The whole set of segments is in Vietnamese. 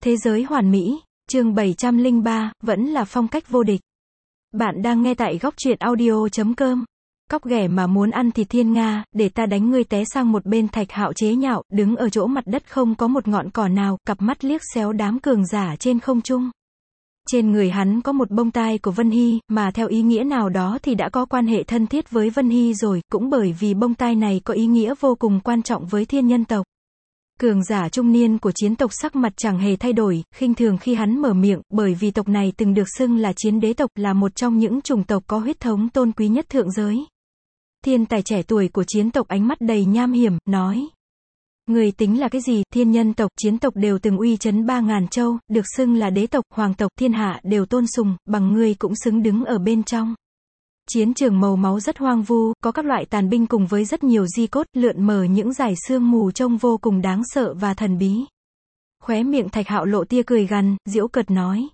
Thế giới hoàn mỹ, chương 703, vẫn là phong cách vô địch. Bạn đang nghe tại góc truyện audio.com. Cóc ghẻ mà muốn ăn thịt thiên nga, để ta đánh ngươi té sang một bên. Thạch Hạo chế nhạo, đứng ở chỗ mặt đất không có một ngọn cỏ nào, cặp mắt liếc xéo đám cường giả trên không trung. Trên người hắn có một bông tai của Vân Hy, mà theo ý nghĩa nào đó thì đã có quan hệ thân thiết với Vân Hy rồi, cũng bởi vì bông tai này có ý nghĩa vô cùng quan trọng với thiên nhân tộc. Cường giả trung niên của chiến tộc sắc mặt chẳng hề thay đổi, khinh thường khi hắn mở miệng, bởi vì tộc này từng được xưng là chiến đế tộc, là một trong những chủng tộc có huyết thống tôn quý nhất thượng giới. Thiên tài trẻ tuổi của chiến tộc ánh mắt đầy nham hiểm, nói: Người tính là cái gì? Thiên nhân tộc, chiến tộc đều từng uy chấn 3.000 châu, được xưng là đế tộc, hoàng tộc, thiên hạ đều tôn sùng, bằng ngươi cũng xứng đứng ở bên trong. Chiến trường màu máu rất hoang vu, có các loại tàn binh cùng với rất nhiều di cốt, lượn mờ những dải sương mù trông vô cùng đáng sợ và thần bí. Khóe miệng Thạch Hạo lộ tia cười gằn, giễu cợt nói: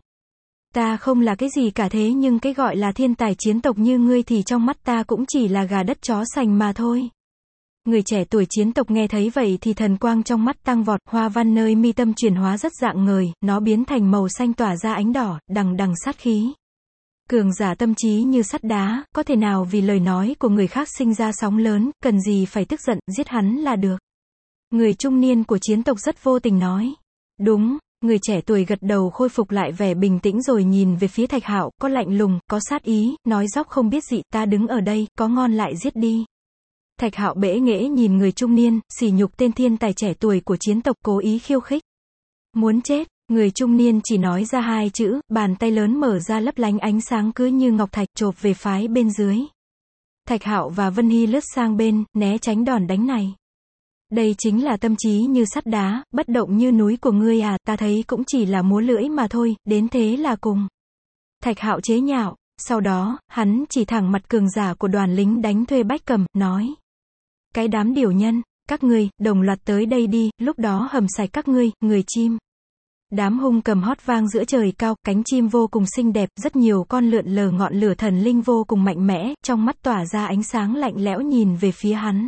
Ta không là cái gì cả, thế nhưng cái gọi là thiên tài chiến tộc như ngươi thì trong mắt ta cũng chỉ là gà đất chó sành mà thôi. Người trẻ tuổi chiến tộc nghe thấy vậy thì thần quang trong mắt tăng vọt, hoa văn nơi mi tâm chuyển hóa rất dạng ngời, nó biến thành màu xanh tỏa ra ánh đỏ, đằng đằng sát khí. Cường giả tâm trí như sắt đá, có thể nào vì lời nói của người khác sinh ra sóng lớn, cần gì phải tức giận, giết hắn là được. Người trung niên của chiến tộc rất vô tình nói. Đúng, người trẻ tuổi gật đầu khôi phục lại vẻ bình tĩnh rồi nhìn về phía Thạch Hạo, có lạnh lùng, có sát ý, nói dóc không biết gì, ta đứng ở đây, có ngon lại giết đi. Thạch Hạo bẽ nghễ nhìn người trung niên, sỉ nhục tên thiên tài trẻ tuổi của chiến tộc, cố ý khiêu khích. Muốn chết. Người trung niên chỉ nói ra hai chữ, bàn tay lớn mở ra lấp lánh ánh sáng cứ như ngọc thạch, chộp về phái bên dưới. Thạch Hạo và Vân Hy lướt sang bên, né tránh đòn đánh này. Đây chính là tâm trí như sắt đá, bất động như núi của ngươi à, ta thấy cũng chỉ là múa lưỡi mà thôi, đến thế là cùng. Thạch Hạo chế nhạo, sau đó, hắn chỉ thẳng mặt cường giả của đoàn lính đánh thuê Bách Cầm, nói: Cái đám điểu nhân, các ngươi, đồng loạt tới đây đi, lúc đó hầm sạch các ngươi, người chim. Đám hung cầm hót vang giữa trời cao, cánh chim vô cùng xinh đẹp, rất nhiều con lượn lờ ngọn lửa thần linh vô cùng mạnh mẽ, trong mắt tỏa ra ánh sáng lạnh lẽo nhìn về phía hắn.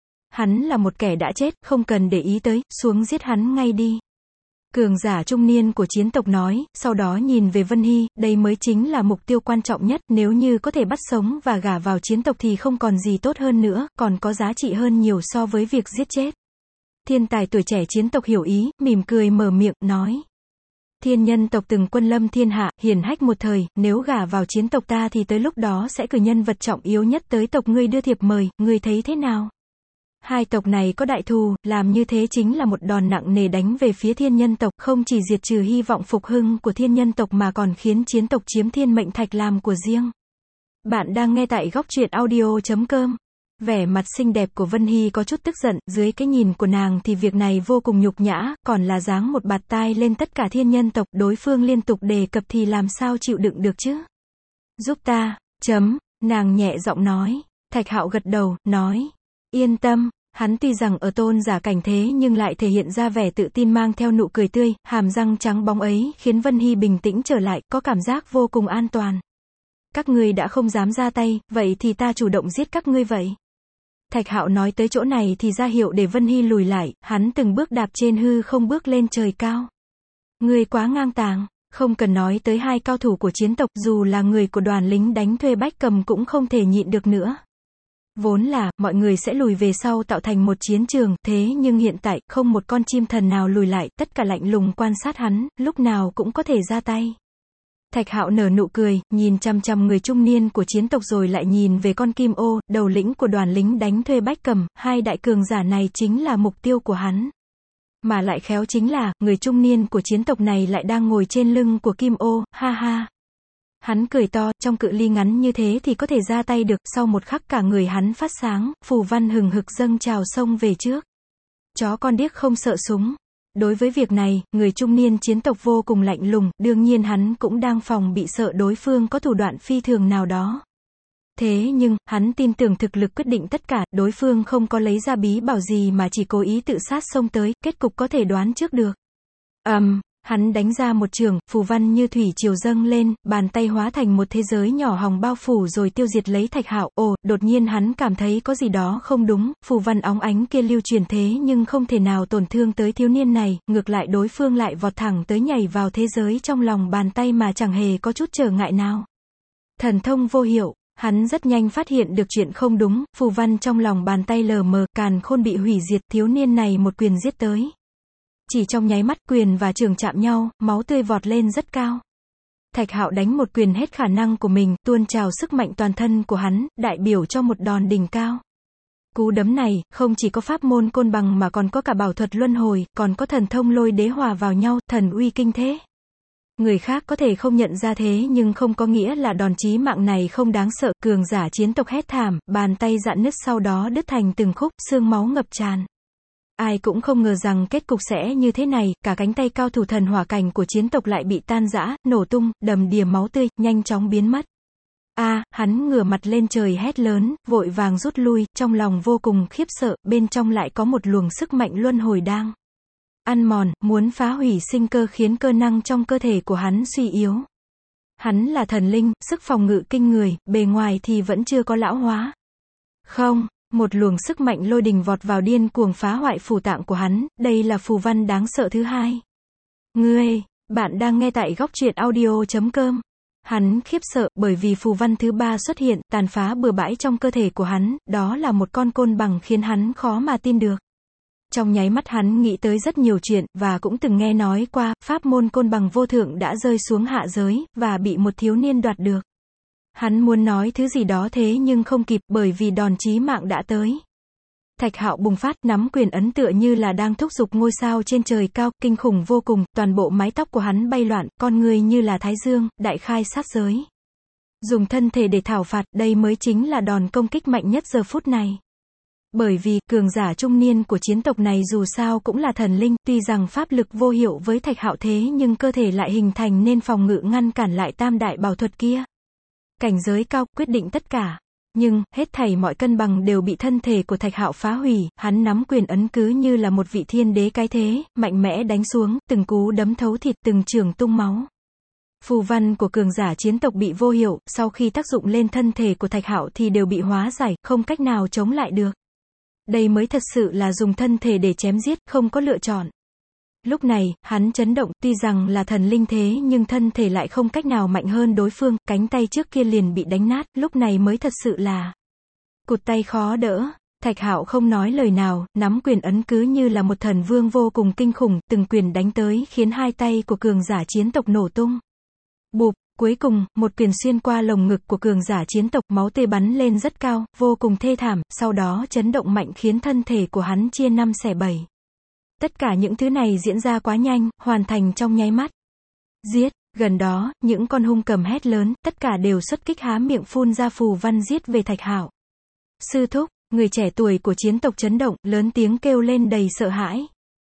Hắn là một kẻ đã chết, không cần để ý tới, xuống giết hắn ngay đi. Cường giả trung niên của chiến tộc nói, sau đó nhìn về Vân Hy, đây mới chính là mục tiêu quan trọng nhất, nếu như có thể bắt sống và gả vào chiến tộc thì không còn gì tốt hơn nữa, còn có giá trị hơn nhiều so với việc giết chết. Thiên tài tuổi trẻ chiến tộc hiểu ý, mỉm cười mở miệng, nói: Thiên nhân tộc từng quân lâm thiên hạ, hiển hách một thời, nếu gả vào chiến tộc ta thì tới lúc đó sẽ cử nhân vật trọng yếu nhất tới tộc ngươi đưa thiệp mời, ngươi thấy thế nào? Hai tộc này có đại thù, làm như thế chính là một đòn nặng nề đánh về phía thiên nhân tộc, không chỉ diệt trừ hy vọng phục hưng của thiên nhân tộc mà còn khiến chiến tộc chiếm thiên mệnh thạch làm của riêng. Bạn đang nghe tại góc truyện audio.com. Vẻ mặt xinh đẹp của Vân Hy có chút tức giận, dưới cái nhìn của nàng thì việc này vô cùng nhục nhã, còn là giáng một bạt tai lên tất cả thiên nhân tộc, đối phương liên tục đề cập thì làm sao chịu đựng được chứ? Giúp ta, nàng nhẹ giọng nói. Thạch Hạo gật đầu, nói: Yên tâm. Hắn tuy rằng ở tôn giả cảnh thế nhưng lại thể hiện ra vẻ tự tin mang theo nụ cười tươi, hàm răng trắng bóng ấy, khiến Vân Hy bình tĩnh trở lại, có cảm giác vô cùng an toàn. Các ngươi đã không dám ra tay, vậy thì ta chủ động giết các ngươi vậy. Thạch Hạo nói tới chỗ này thì ra hiệu để Vân Hy lùi lại, hắn từng bước đạp trên hư không bước lên trời cao. Ngươi quá ngang tàng, không cần nói tới hai cao thủ của chiến tộc, dù là người của đoàn lính đánh thuê Bách Cầm cũng không thể nhịn được nữa. Vốn là, mọi người sẽ lùi về sau tạo thành một chiến trường, thế nhưng hiện tại, không một con chim thần nào lùi lại, tất cả lạnh lùng quan sát hắn, lúc nào cũng có thể ra tay. Thạch Hạo nở nụ cười, nhìn chằm chằm người trung niên của chiến tộc rồi lại nhìn về con Kim Ô, đầu lĩnh của đoàn lính đánh thuê Bách Cầm, hai đại cường giả này chính là mục tiêu của hắn. Mà lại khéo chính là, người trung niên của chiến tộc này lại đang ngồi trên lưng của Kim Ô, ha ha. Hắn cười to, trong cự ly ngắn như thế thì có thể ra tay được, sau một khắc cả người hắn phát sáng, phù văn hừng hực dâng trào sông về trước. Chó con điếc không sợ súng. Đối với việc này, người trung niên chiến tộc vô cùng lạnh lùng, đương nhiên hắn cũng đang phòng bị sợ đối phương có thủ đoạn phi thường nào đó. Thế nhưng, hắn tin tưởng thực lực quyết định tất cả, đối phương không có lấy ra bí bảo gì mà chỉ cố ý tự sát xông tới, kết cục có thể đoán trước được. Hắn đánh ra một chưởng, phù văn như thủy triều dâng lên, bàn tay hóa thành một thế giới nhỏ hòng bao phủ rồi tiêu diệt lấy Thạch Hạo. Ồ, đột nhiên hắn cảm thấy có gì đó không đúng, phù văn óng ánh kia lưu truyền thế nhưng không thể nào tổn thương tới thiếu niên này, ngược lại đối phương lại vọt thẳng tới nhảy vào thế giới trong lòng bàn tay mà chẳng hề có chút trở ngại nào. Thần thông vô hiệu. Hắn rất nhanh phát hiện được chuyện không đúng, phù văn trong lòng bàn tay lờ mờ, càn khôn bị hủy diệt, thiếu niên này một quyền giết tới. Chỉ trong nháy mắt quyền và chưởng chạm nhau, máu tươi vọt lên rất cao. Thạch Hạo đánh một quyền hết khả năng của mình, tuôn trào sức mạnh toàn thân của hắn, đại biểu cho một đòn đỉnh cao. Cú đấm này, không chỉ có pháp môn côn bằng mà còn có cả bảo thuật luân hồi, còn có thần thông lôi đế hòa vào nhau, thần uy kinh thế. Người khác có thể không nhận ra thế nhưng không có nghĩa là đòn chí mạng này không đáng sợ, cường giả chiến tộc hét thảm, bàn tay rạn nứt sau đó đứt thành từng khúc, xương máu ngập tràn. Ai cũng không ngờ rằng kết cục sẽ như thế này, cả cánh tay cao thủ thần hỏa cảnh của chiến tộc lại bị tan rã, nổ tung, đầm đìa máu tươi, nhanh chóng biến mất. Hắn ngửa mặt lên trời hét lớn, vội vàng rút lui, trong lòng vô cùng khiếp sợ, bên trong lại có một luồng sức mạnh luân hồi đang ăn mòn, muốn phá hủy sinh cơ khiến cơ năng trong cơ thể của hắn suy yếu. Hắn là thần linh, sức phòng ngự kinh người, bề ngoài thì vẫn chưa có lão hóa. Không, một luồng sức mạnh lôi đình vọt vào điên cuồng phá hoại phù tạng của hắn, đây là phù văn đáng sợ thứ hai. Bạn đang nghe tại góc truyện audio.com. Hắn khiếp sợ, bởi vì phù văn thứ ba xuất hiện, tàn phá bừa bãi trong cơ thể của hắn, đó là một con côn bằng khiến hắn khó mà tin được. Trong nháy mắt hắn nghĩ tới rất nhiều chuyện, và cũng từng nghe nói qua, pháp môn côn bằng vô thượng đã rơi xuống hạ giới, và bị một thiếu niên đoạt được. Hắn muốn nói thứ gì đó thế nhưng không kịp, bởi vì đòn chí mạng đã tới. Thạch Hạo bùng phát, nắm quyền ấn tựa như là đang thúc giục ngôi sao trên trời cao, kinh khủng vô cùng, toàn bộ mái tóc của hắn bay loạn, con người như là thái dương, đại khai sát giới. Dùng thân thể để thảo phạt, đây mới chính là đòn công kích mạnh nhất giờ phút này. Bởi vì, cường giả trung niên của chiến tộc này dù sao cũng là thần linh, tuy rằng pháp lực vô hiệu với Thạch Hạo thế nhưng cơ thể lại hình thành nên phòng ngự ngăn cản lại tam đại bảo thuật kia. Cảnh giới cao, quyết định tất cả. Nhưng, hết thảy mọi cân bằng đều bị thân thể của Thạch Hạo phá hủy, hắn nắm quyền ấn cứ như là một vị thiên đế cái thế, mạnh mẽ đánh xuống, từng cú đấm thấu thịt, từng chưởng tung máu. Phù văn của cường giả chiến tộc bị vô hiệu, sau khi tác dụng lên thân thể của Thạch Hạo thì đều bị hóa giải, không cách nào chống lại được. Đây mới thật sự là dùng thân thể để chém giết, không có lựa chọn. Lúc này, hắn chấn động, tuy rằng là thần linh thế nhưng thân thể lại không cách nào mạnh hơn đối phương, cánh tay trước kia liền bị đánh nát, lúc này mới thật sự là cụt tay khó đỡ. Thạch Hạo không nói lời nào, nắm quyền ấn cứ như là một thần vương vô cùng kinh khủng, từng quyền đánh tới khiến hai tay của cường giả chiến tộc nổ tung. Bụp, cuối cùng, một quyền xuyên qua lồng ngực của cường giả chiến tộc, máu tươi bắn lên rất cao, vô cùng thê thảm, sau đó chấn động mạnh khiến thân thể của hắn chia năm xẻ bảy. Tất cả những thứ này diễn ra quá nhanh, hoàn thành trong nháy mắt. Giết, gần đó, những con hung cầm hét lớn, tất cả đều xuất kích há miệng phun ra phù văn giết về Thạch Hạo. Sư thúc, người trẻ tuổi của chiến tộc chấn động, lớn tiếng kêu lên đầy sợ hãi.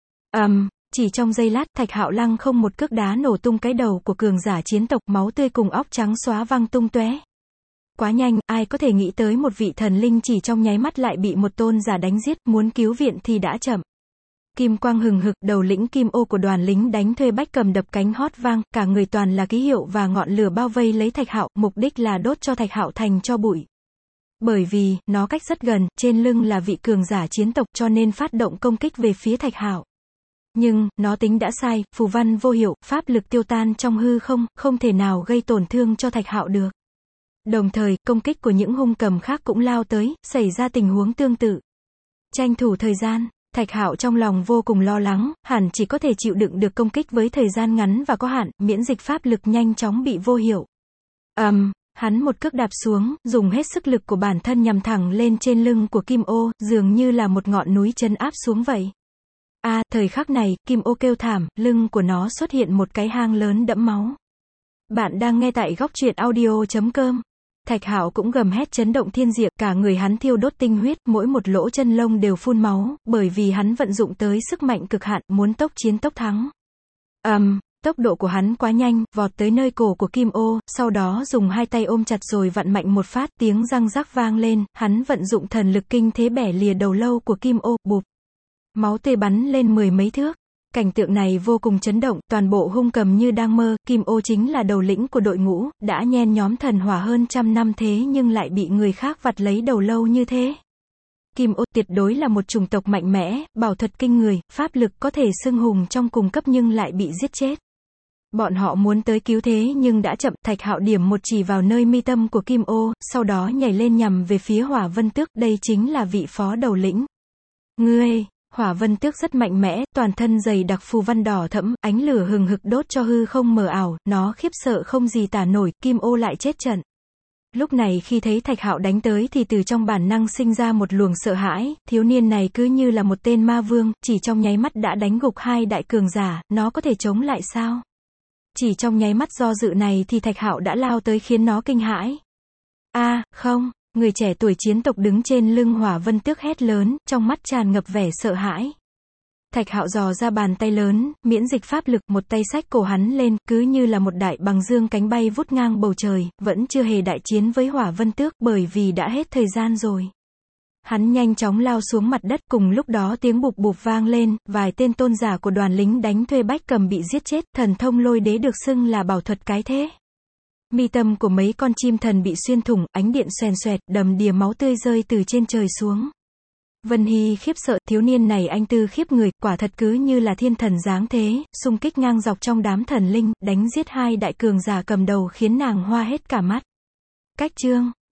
Chỉ trong giây lát, Thạch Hạo lăng không một cước đá nổ tung cái đầu của cường giả chiến tộc, máu tươi cùng óc trắng xóa văng tung tóe. Quá nhanh, ai có thể nghĩ tới một vị thần linh chỉ trong nháy mắt lại bị một tôn giả đánh giết, muốn cứu viện thì đã chậm. Kim quang hừng hực, đầu lĩnh Kim Ô của đoàn lính đánh thuê Bách Cầm đập cánh hót vang, cả người toàn là ký hiệu và ngọn lửa bao vây lấy Thạch Hạo, mục đích là đốt cho Thạch Hạo thành tro bụi. Bởi vì, nó cách rất gần, trên lưng là vị cường giả chiến tộc cho nên phát động công kích về phía Thạch Hạo. Nhưng, nó tính đã sai, phù văn vô hiệu, pháp lực tiêu tan trong hư không, không thể nào gây tổn thương cho Thạch Hạo được. Đồng thời, công kích của những hung cầm khác cũng lao tới, xảy ra tình huống tương tự. Tranh thủ thời gian, Thạch Hạo trong lòng vô cùng lo lắng, hẳn chỉ có thể chịu đựng được công kích với thời gian ngắn và có hạn, miễn dịch pháp lực nhanh chóng bị vô hiệu. Hắn một cước đạp xuống, dùng hết sức lực của bản thân nhằm thẳng lên trên lưng của Kim Ô, dường như là một ngọn núi trấn áp xuống vậy. Thời khắc này, Kim Ô kêu thảm, lưng của nó xuất hiện một cái hang lớn đẫm máu. Bạn đang nghe tại góc truyện audio.com. Thạch Hạo cũng gầm hét chấn động thiên diệp, cả người hắn thiêu đốt tinh huyết, mỗi một lỗ chân lông đều phun máu, bởi vì hắn vận dụng tới sức mạnh cực hạn, muốn tốc chiến tốc thắng. Tốc độ của hắn quá nhanh, vọt tới nơi cổ của Kim Ô, sau đó dùng hai tay ôm chặt rồi vặn mạnh một phát, tiếng răng rắc vang lên, hắn vận dụng thần lực kinh thế bẻ lìa đầu lâu của Kim Ô, bụp. Máu tươi bắn lên 10 mấy thước. Cảnh tượng này vô cùng chấn động, toàn bộ hung cầm như đang mơ, Kim Ô chính là đầu lĩnh của đội ngũ, đã nhen nhóm thần hỏa hơn 100 năm thế nhưng lại bị người khác vặt lấy đầu lâu như thế. Kim Ô tuyệt đối là một chủng tộc mạnh mẽ, bảo thuật kinh người, pháp lực có thể xưng hùng trong cùng cấp nhưng lại bị giết chết. Bọn họ muốn tới cứu thế nhưng đã chậm, Thạch Hạo điểm một chỉ vào nơi mi tâm của Kim Ô, sau đó nhảy lên nhằm về phía Hỏa Vân Tước, đây chính là vị phó đầu lĩnh. Ngươi! Hỏa Vân Tước rất mạnh mẽ, toàn thân dày đặc phù văn đỏ thẫm, ánh lửa hừng hực đốt cho hư không mờ ảo, nó khiếp sợ không gì tả nổi, Kim Ô lại chết trận. Lúc này khi thấy Thạch Hạo đánh tới thì từ trong bản năng sinh ra một luồng sợ hãi, thiếu niên này cứ như là một tên ma vương, chỉ trong nháy mắt đã đánh gục hai đại cường giả, nó có thể chống lại sao? Chỉ trong nháy mắt do dự này thì Thạch Hạo đã lao tới khiến nó kinh hãi. Không! Người trẻ tuổi chiến tộc đứng trên lưng Hỏa Vân Tước hét lớn, trong mắt tràn ngập vẻ sợ hãi. Thạch Hạo dò ra bàn tay lớn, miễn dịch pháp lực, một tay xách cổ hắn lên, cứ như là một đại bàng dương cánh bay vút ngang bầu trời, vẫn chưa hề đại chiến với Hỏa Vân Tước, bởi vì đã hết thời gian rồi. Hắn nhanh chóng lao xuống mặt đất, cùng lúc đó tiếng bụp bụp vang lên, vài tên tôn giả của đoàn lính đánh thuê Bách Cầm bị giết chết, thần thông lôi đế được xưng là bảo thuật cái thế. Mi tâm của mấy con chim thần bị xuyên thủng, ánh điện xoèn xoẹt, đầm đìa máu tươi rơi từ trên trời xuống. Vân Hy khiếp sợ, thiếu niên này anh tư khiếp người, quả thật cứ như là thiên thần giáng thế, xung kích ngang dọc trong đám thần linh, đánh giết hai đại cường giả cầm đầu khiến nàng hoa hết cả mắt. Cách chương